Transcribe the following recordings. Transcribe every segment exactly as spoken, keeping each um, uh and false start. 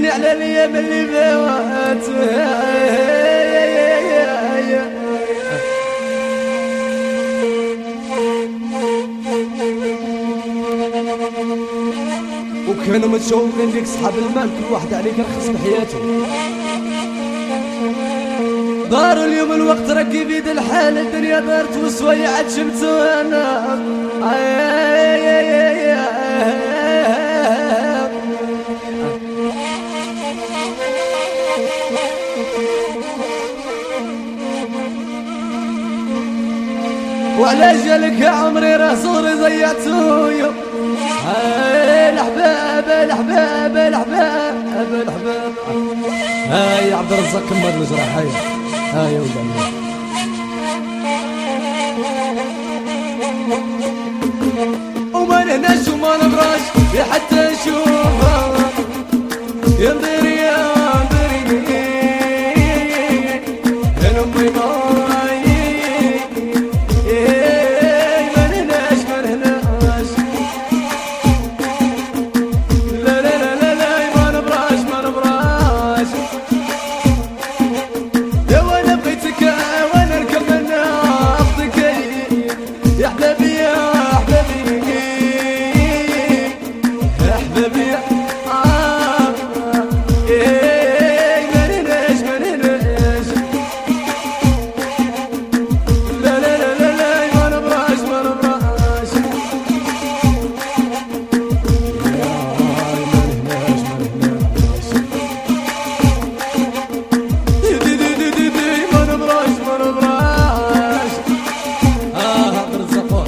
وحشني على الايام اللي فات. وكانوا متشوقين ليك صحاب المال، كل واحد عليك رخص بحياته. داروا اليوم الوقت راكي بيد الحال، الدنيا دارت وسوية عاد شمتو انا. وعلى جالك يا عمري راه صغري ضيعتو يوم. هاي الحباب الحباب الحباب الحباب. هاي عبد الرزاق كمل الجراح. هاي هاي يا ولد وما نهناش وما نبراش حتى نشوفها. يا مديري يا مديري انا امي ماي. ما نهناش ما نهناش لا لا لا لا لا ما نبراش ما نبراش. يا وانا بغيتك وانا نكمل ناخذك يا حبابي يا حبابي يا حبابي. آه إيه ما نهناش ما نهناش لا لا لا لا لا ما نبراش ما نبراش. دي دي دي دي دي ما نبراش ما نبراش. آه عبد الرزاق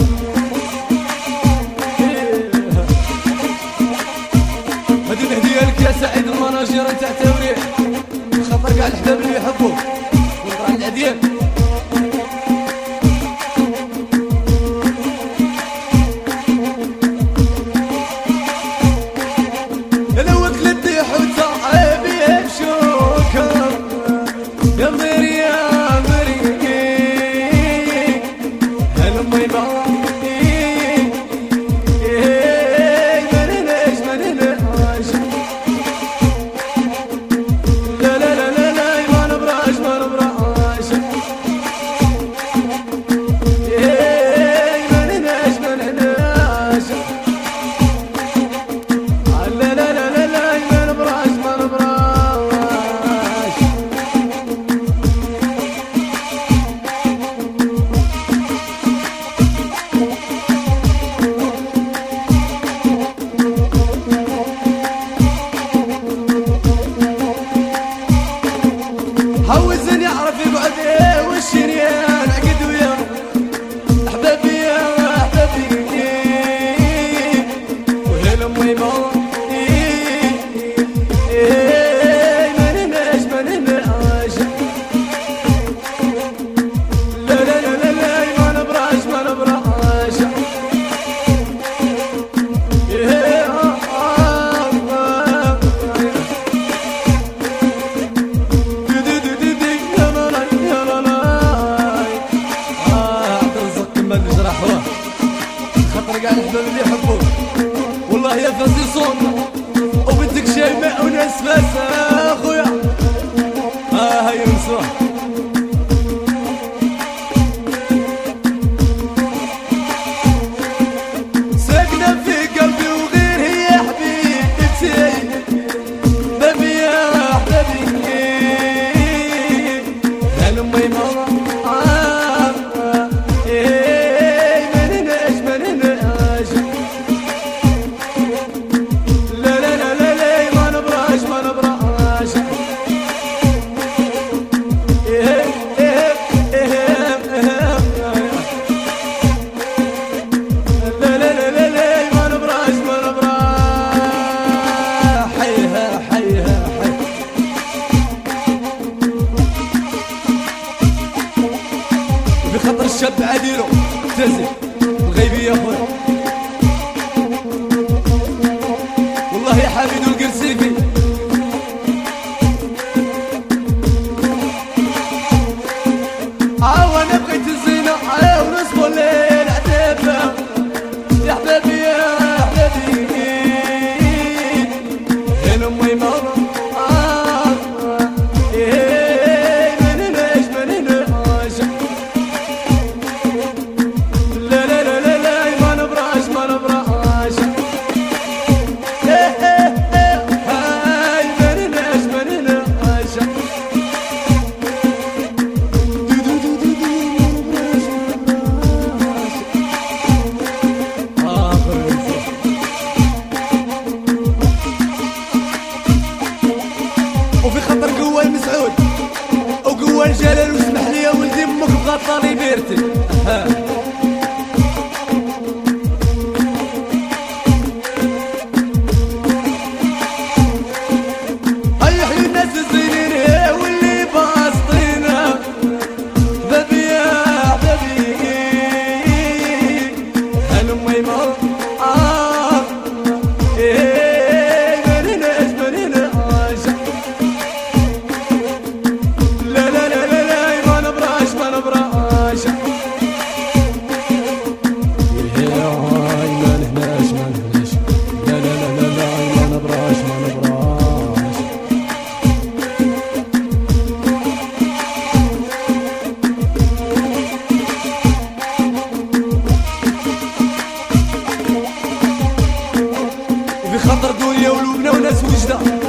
هذه الهدية لك يا سعيد المناجر تاع توريح، خاطر كاع الحباب اللي يحبوك ونقرا العديان. انا وقت لدي حوته عيبي بشوكه. يا مديري يا مديري انا امي ما حوزني اعرف يقعد ايه والشريان عقد ويا احبابي يا احبابي وهلا امي ما ما نهناش ما نهناش لا لا لا لا لا ما نبراش ما نبراش. خاطر كاع الحباب اللي يحبوك والله يا فازي صوت وبنتك شيماء وناس فاسه اخويا. اه هاي نسوح ساكنه في قلبي وغير هي حبيبتي بابي يا حبابي انا امي ماما. وفي خطر قوة المسعود وقوة الجلال واسمح لي يا ولدي امك بغطاني بيرتي. خطر دنيا ولوبنا وناس وجدة